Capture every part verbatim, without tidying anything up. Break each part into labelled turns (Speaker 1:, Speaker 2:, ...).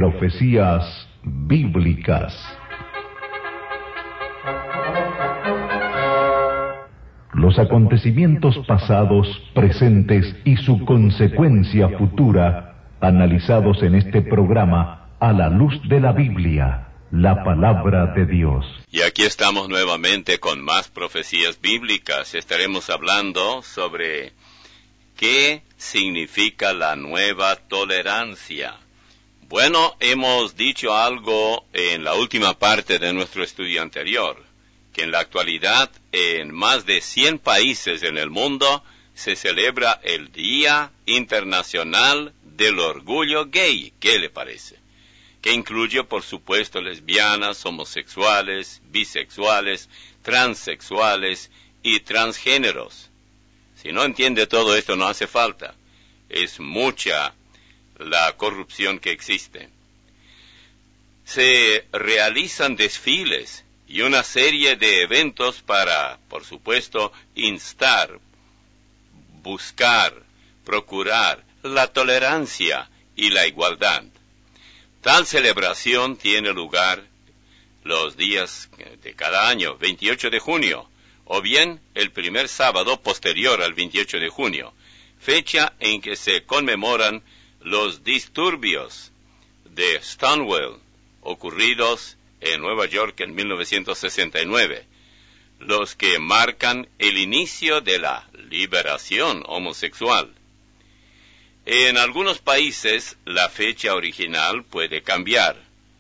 Speaker 1: Profecías bíblicas. Los acontecimientos pasados, presentes y su consecuencia futura, analizados en este programa a la luz de la Biblia, la palabra de Dios.
Speaker 2: Y aquí estamos nuevamente con más profecías bíblicas. Estaremos hablando sobre qué significa la nueva tolerancia. Bueno, hemos dicho algo en la última parte de nuestro estudio anterior, que en la actualidad en más de cien países en el mundo se celebra el Día Internacional del Orgullo Gay. ¿Qué le parece? Que incluye, por supuesto, lesbianas, homosexuales, bisexuales, transexuales y transgéneros. Si no entiende todo esto, no hace falta. Es mucha la corrupción que existe. Se realizan desfiles y una serie de eventos para, por supuesto, instar, buscar, procurar la tolerancia y la igualdad. Tal celebración tiene lugar los días de cada año, veintiocho de junio, o bien el primer sábado posterior al veintiocho de junio, fecha en que se conmemoran los disturbios de Stonewall, ocurridos en Nueva York en mil novecientos sesenta y nueve, los que marcan el inicio de la liberación homosexual. En algunos países, la fecha original puede cambiar.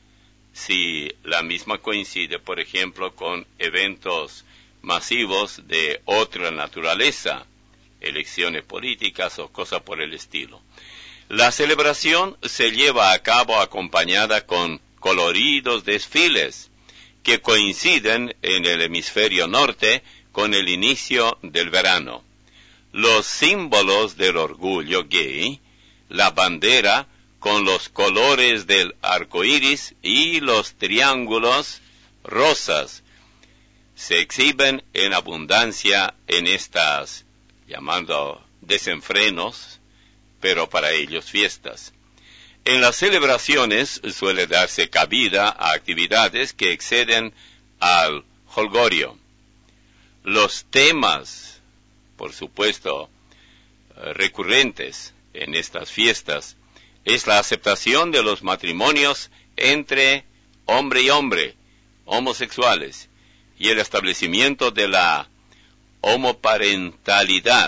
Speaker 2: Si la misma coincide, por ejemplo, con eventos masivos de otra naturaleza, elecciones políticas o cosas por el estilo. La celebración se lleva a cabo acompañada con coloridos desfiles que coinciden en el hemisferio norte con el inicio del verano. Los símbolos del orgullo gay, la bandera con los colores del arco iris y los triángulos rosas, se exhiben en abundancia en estas, llamando desenfrenos, pero para ellos fiestas. En las celebraciones suele darse cabida a actividades que exceden al jolgorio. Los temas, por supuesto, recurrentes en estas fiestas, es la aceptación de los matrimonios entre hombre y hombre, homosexuales, y el establecimiento de la homoparentalidad,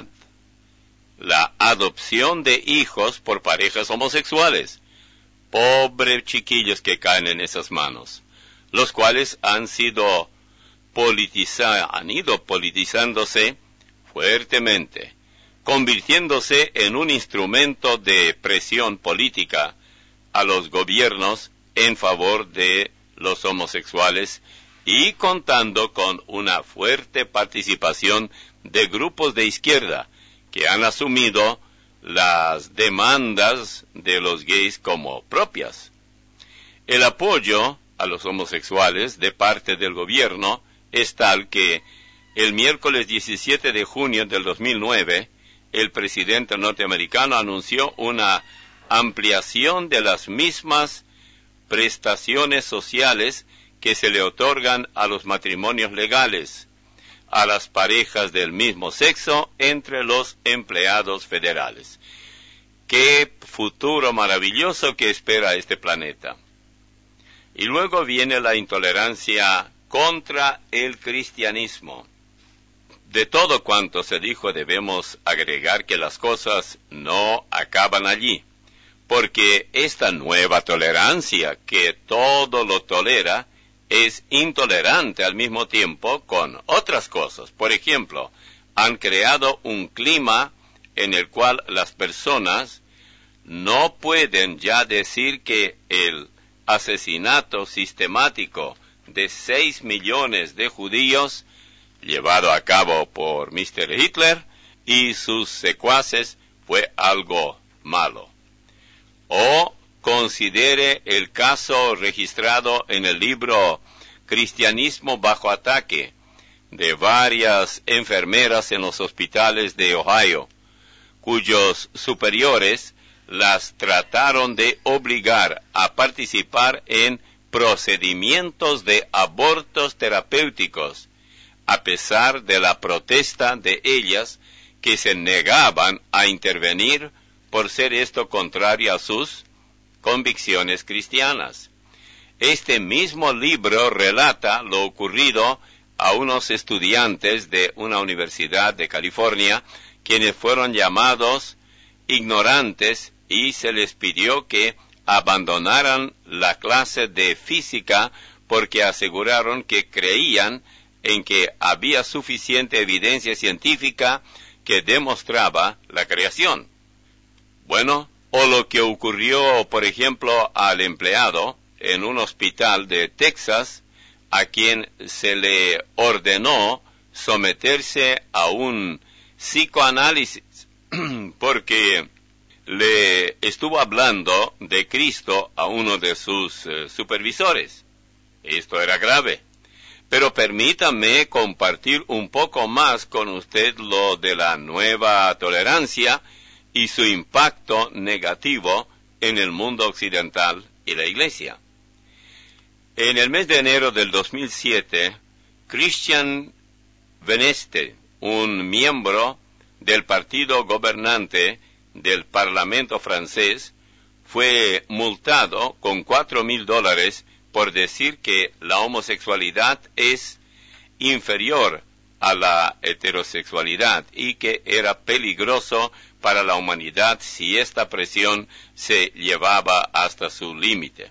Speaker 2: la adopción de hijos por parejas homosexuales. Pobres chiquillos que caen en esas manos, los cuales han sido politiza- han ido politizándose fuertemente, convirtiéndose en un instrumento de presión política a los gobiernos en favor de los homosexuales y contando con una fuerte participación de grupos de izquierda que han asumido las demandas de los gays como propias. El apoyo a los homosexuales de parte del gobierno es tal que el miércoles diecisiete de junio del dos mil nueve, el presidente norteamericano anunció una ampliación de las mismas prestaciones sociales que se le otorgan a los matrimonios legales, a las parejas del mismo sexo entre los empleados federales. ¡Qué futuro maravilloso que espera este planeta! Y luego viene la intolerancia contra el cristianismo. De todo cuanto se dijo debemos agregar que las cosas no acaban allí, porque esta nueva tolerancia que todo lo tolera es intolerante al mismo tiempo con otras cosas. Por ejemplo, han creado un clima en el cual las personas no pueden ya decir que el asesinato sistemático de seis millones de judíos, llevado a cabo por mister Hitler y sus secuaces, fue algo malo. O considere el caso registrado en el libro Cristianismo bajo ataque, de varias enfermeras en los hospitales de Ohio, cuyos superiores las trataron de obligar a participar en procedimientos de abortos terapéuticos, a pesar de la protesta de ellas que se negaban a intervenir por ser esto contrario a sus convicciones cristianas. Este mismo libro relata lo ocurrido a unos estudiantes de una universidad de California, quienes fueron llamados ignorantes y se les pidió que abandonaran la clase de física porque aseguraron que creían en que había suficiente evidencia científica que demostraba la creación. Bueno, o lo que ocurrió, por ejemplo, al empleado en un hospital de Texas, a quien se le ordenó someterse a un psicoanálisis porque le estuvo hablando de Cristo a uno de sus eh, supervisores. Esto era grave. Pero permítame compartir un poco más con usted lo de la nueva tolerancia y su impacto negativo en el mundo occidental y la Iglesia. En el mes de enero del dos mil siete, Christian Veneste, un miembro del partido gobernante del Parlamento francés, fue multado con cuatro mil dólares por decir que la homosexualidad es inferior a la heterosexualidad y que era peligroso para la humanidad si esta presión se llevaba hasta su límite.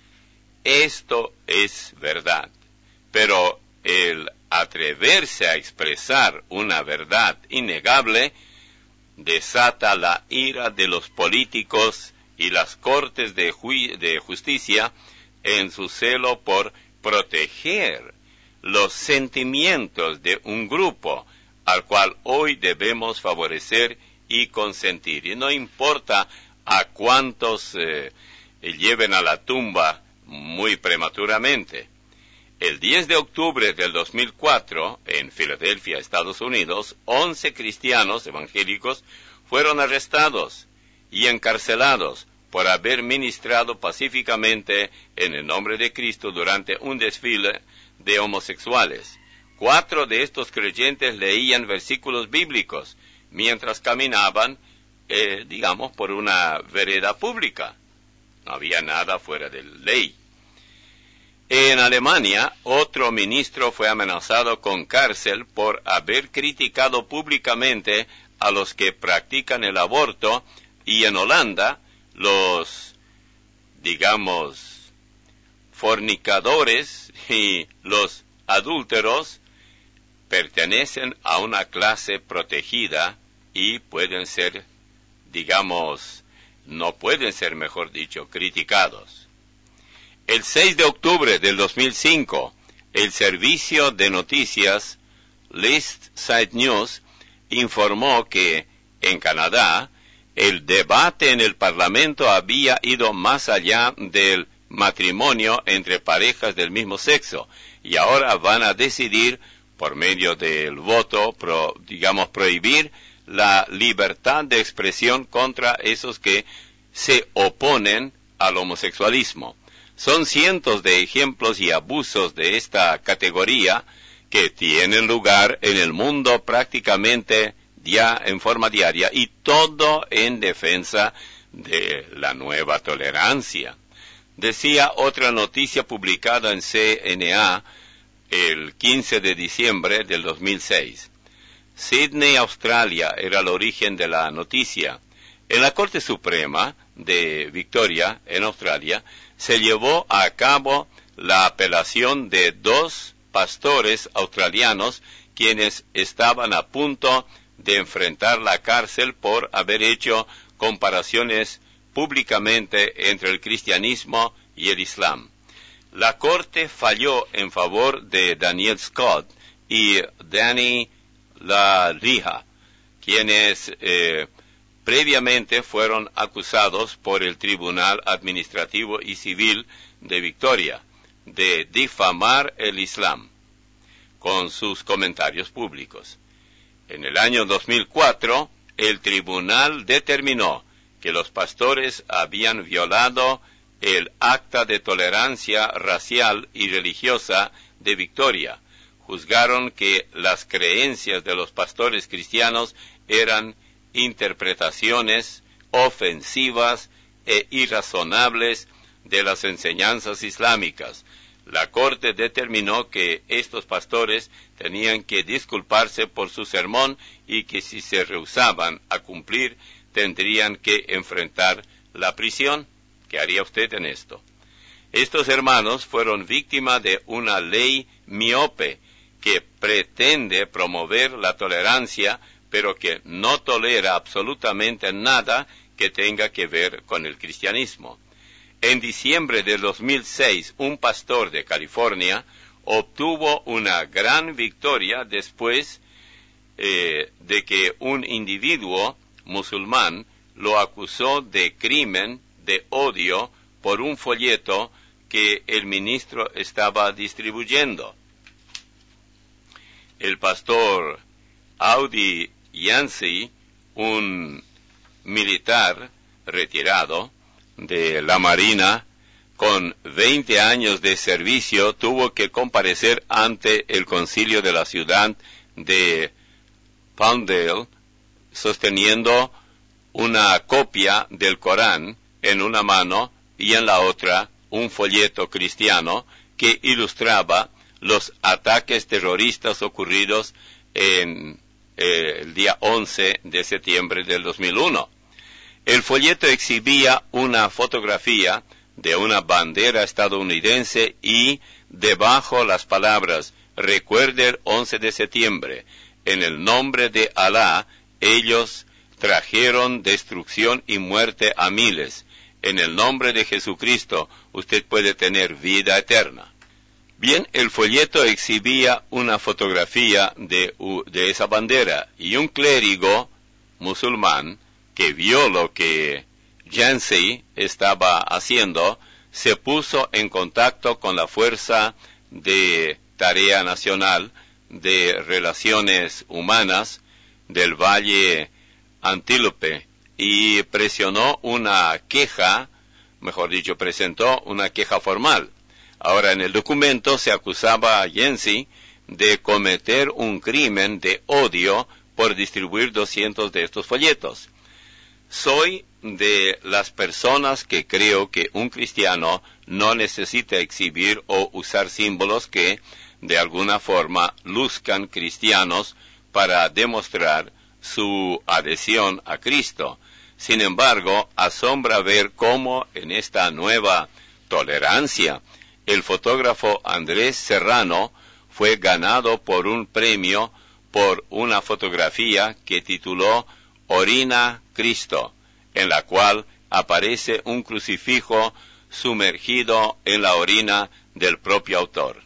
Speaker 2: Esto es verdad, pero el atreverse a expresar una verdad innegable desata la ira de los políticos y las cortes de, ju- de justicia en su celo por proteger los sentimientos de un grupo al cual hoy debemos favorecer y consentir. Y no importa a cuántos eh, lleven a la tumba muy prematuramente. El diez de octubre del dos mil cuatro, en Filadelfia, Estados Unidos, once cristianos evangélicos fueron arrestados y encarcelados por haber ministrado pacíficamente en el nombre de Cristo durante un desfile de homosexuales. Cuatro de estos creyentes leían versículos bíblicos mientras caminaban, eh, digamos, por una vereda pública. No había nada fuera de ley. En Alemania, otro ministro fue amenazado con cárcel por haber criticado públicamente a los que practican el aborto, y en Holanda, los, digamos, fornicadores y los adúlteros pertenecen a una clase protegida y pueden ser, digamos, no pueden ser, mejor dicho, criticados. El seis de octubre del dos mil cinco, el servicio de noticias List Side News informó que en Canadá el debate en el Parlamento había ido más allá del matrimonio entre parejas del mismo sexo y ahora van a decidir por medio del voto, pro, digamos, prohibir la libertad de expresión contra esos que se oponen al homosexualismo. Son cientos de ejemplos y abusos de esta categoría que tienen lugar en el mundo prácticamente ya en forma diaria, y todo en defensa de la nueva tolerancia. Decía otra noticia publicada en C N A el quince de diciembre del dos mil seis. Sydney, Australia, era el origen de la noticia. En la Corte Suprema de Victoria, en Australia, se llevó a cabo la apelación de dos pastores australianos quienes estaban a punto de enfrentar la cárcel por haber hecho comparaciones públicamente entre el cristianismo y el islam. La Corte falló en favor de Daniel Scott y Danny LaRija, quienes eh, previamente fueron acusados por el Tribunal Administrativo y Civil de Victoria de difamar el Islam con sus comentarios públicos. En el año dos mil cuatro, el tribunal determinó que los pastores habían violado el Acta de Tolerancia Racial y Religiosa de Victoria. Juzgaron que las creencias de los pastores cristianos eran interpretaciones ofensivas e irrazonables de las enseñanzas islámicas. La corte determinó que estos pastores tenían que disculparse por su sermón y que si se rehusaban a cumplir tendrían que enfrentar la prisión. ¿Qué haría usted en esto? Estos hermanos fueron víctimas de una ley miope que pretende promover la tolerancia, pero que no tolera absolutamente nada que tenga que ver con el cristianismo. En diciembre de dos mil seis, un pastor de California obtuvo una gran victoria después eh, de que un individuo musulmán lo acusó de crimen de odio por un folleto que el ministro estaba distribuyendo. El pastor Audi Yancey, un militar retirado de la Marina con veinte años de servicio, tuvo que comparecer ante el concilio de la ciudad de Palmdale sosteniendo una copia del Corán en una mano y en la otra un folleto cristiano que ilustraba los ataques terroristas ocurridos en eh, el día once de septiembre del dos mil uno. El folleto exhibía una fotografía de una bandera estadounidense y debajo las palabras: recuerde el once de septiembre, en el nombre de Alá, ellos trajeron destrucción y muerte a miles. En el nombre de Jesucristo, usted puede tener vida eterna. Bien, el folleto exhibía una fotografía de, de esa bandera, y un clérigo musulmán que vio lo que Yancey estaba haciendo, se puso en contacto con la Fuerza de Tarea Nacional de Relaciones Humanas del Valle Antílope y presionó una queja, mejor dicho, presentó una queja formal. Ahora, en el documento se acusaba a Yancey de cometer un crimen de odio por distribuir doscientos de estos folletos. Soy de las personas que creo que un cristiano no necesita exhibir o usar símbolos que, de alguna forma, luzcan cristianos para demostrar su adhesión a Cristo. Sin embargo, asombra ver cómo en esta nueva tolerancia, el fotógrafo Andrés Serrano fue ganado por un premio por una fotografía que tituló Orina Cristo, en la cual aparece un crucifijo sumergido en la orina del propio autor.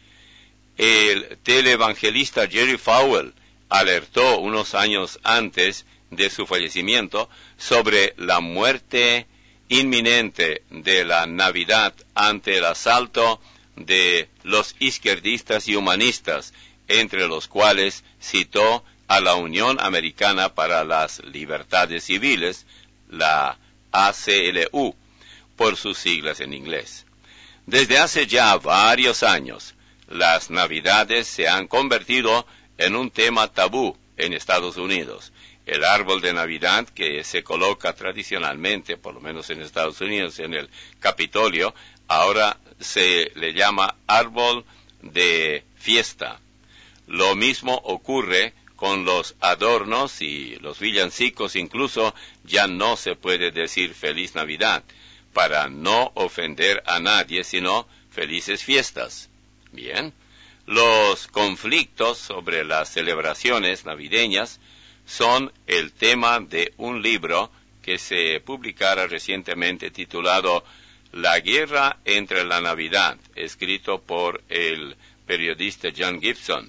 Speaker 2: El televangelista Jerry Falwell alertó unos años antes de su fallecimiento sobre la muerte inminente de la Navidad ante el asalto de los izquierdistas y humanistas, entre los cuales citó a la Unión Americana para las Libertades Civiles, la A C L U, por sus siglas en inglés. Desde hace ya varios años, las Navidades se han convertido en un tema tabú en Estados Unidos. El árbol de Navidad que se coloca tradicionalmente, por lo menos en Estados Unidos, en el Capitolio, ahora se le llama árbol de fiesta. Lo mismo ocurre con los adornos y los villancicos, incluso ya no se puede decir Feliz Navidad, para no ofender a nadie, sino Felices Fiestas. Bien, los conflictos sobre las celebraciones navideñas son el tema de un libro que se publicara recientemente titulado La guerra entre la Navidad, escrito por el periodista John Gibson,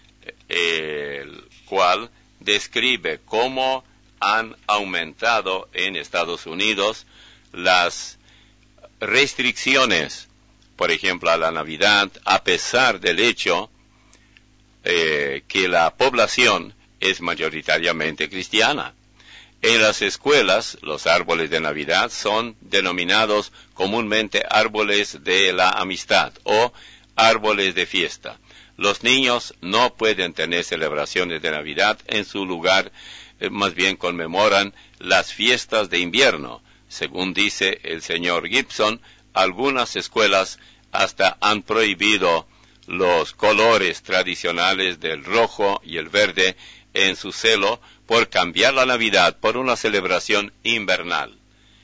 Speaker 2: el cual describe cómo han aumentado en Estados Unidos las restricciones, por ejemplo, a la Navidad, a pesar del hecho eh, que la población es mayoritariamente cristiana. En las escuelas, los árboles de Navidad son denominados comúnmente árboles de la amistad o árboles de fiesta. Los niños no pueden tener celebraciones de Navidad en su lugar, eh, más bien conmemoran las fiestas de invierno. Según dice el señor Gibson, algunas escuelas hasta han prohibido los colores tradicionales del rojo y el verde en su celo por cambiar la Navidad por una celebración invernal.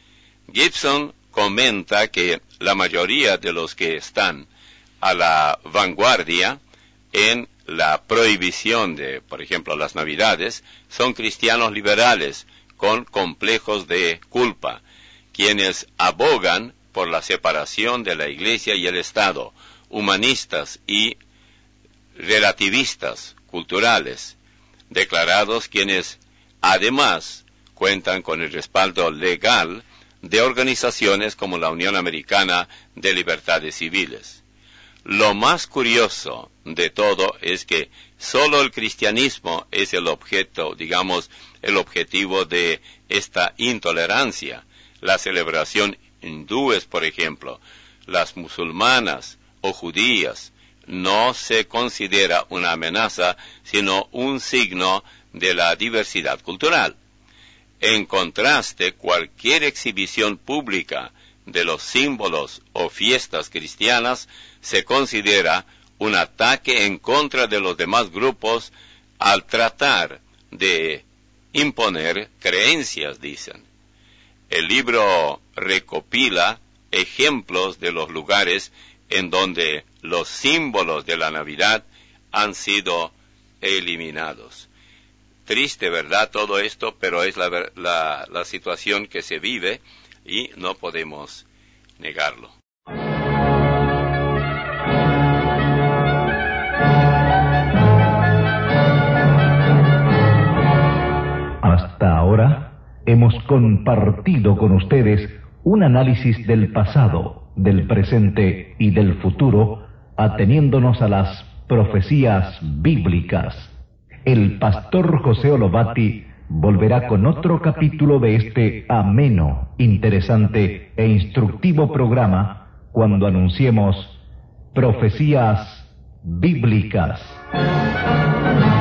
Speaker 2: Gibson comenta que la mayoría de los que están a la vanguardia en la prohibición de, por ejemplo, las Navidades, son cristianos liberales con complejos de culpa, quienes abogan por la separación de la Iglesia y el Estado, humanistas y relativistas culturales, declarados quienes además cuentan con el respaldo legal de organizaciones como la Unión Americana de Libertades Civiles. Lo más curioso de todo es que solo el cristianismo es el objeto, digamos, el objetivo de esta intolerancia. La celebración hindúes, por ejemplo, las musulmanas o judías, no se considera una amenaza, sino un signo de la diversidad cultural. En contraste, cualquier exhibición pública de los símbolos o fiestas cristianas se considera un ataque en contra de los demás grupos al tratar de imponer creencias, dicen. El libro recopila ejemplos de los lugares en donde los símbolos de la Navidad han sido eliminados. Triste, ¿verdad?, todo esto, pero es la, la, la situación que se vive y no podemos negarlo.
Speaker 1: Hasta ahora hemos compartido con ustedes un análisis del pasado, del presente y del futuro, ateniéndonos a las profecías bíblicas. El pastor José Olobati volverá con otro capítulo de este ameno, interesante e instructivo programa cuando anunciemos Profecías Bíblicas.